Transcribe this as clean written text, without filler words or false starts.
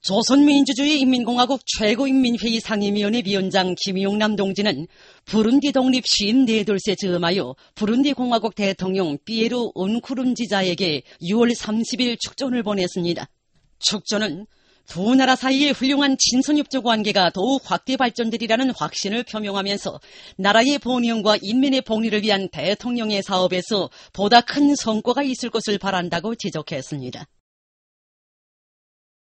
조선민주주의 인민공화국 최고인민회의 상임위원회 위원장 김용남 동지는 부룬디 독립 54돌세 즈음하여 부룬디 공화국 대통령 피에르 은쿠룬지자에게 6월 30일 축전을 보냈습니다. 축전은 두 나라 사이의 훌륭한 친선협조 관계가 더욱 확대 발전되리라는 확신을 표명하면서 나라의 번영과 인민의 복리를 위한 대통령의 사업에서 보다 큰 성과가 있을 것을 바란다고 지적했습니다.